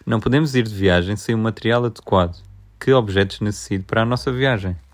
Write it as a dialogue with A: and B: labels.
A: Não podemos ir de viagem sem o material adequado. Que objetos necessito para a nossa viagem?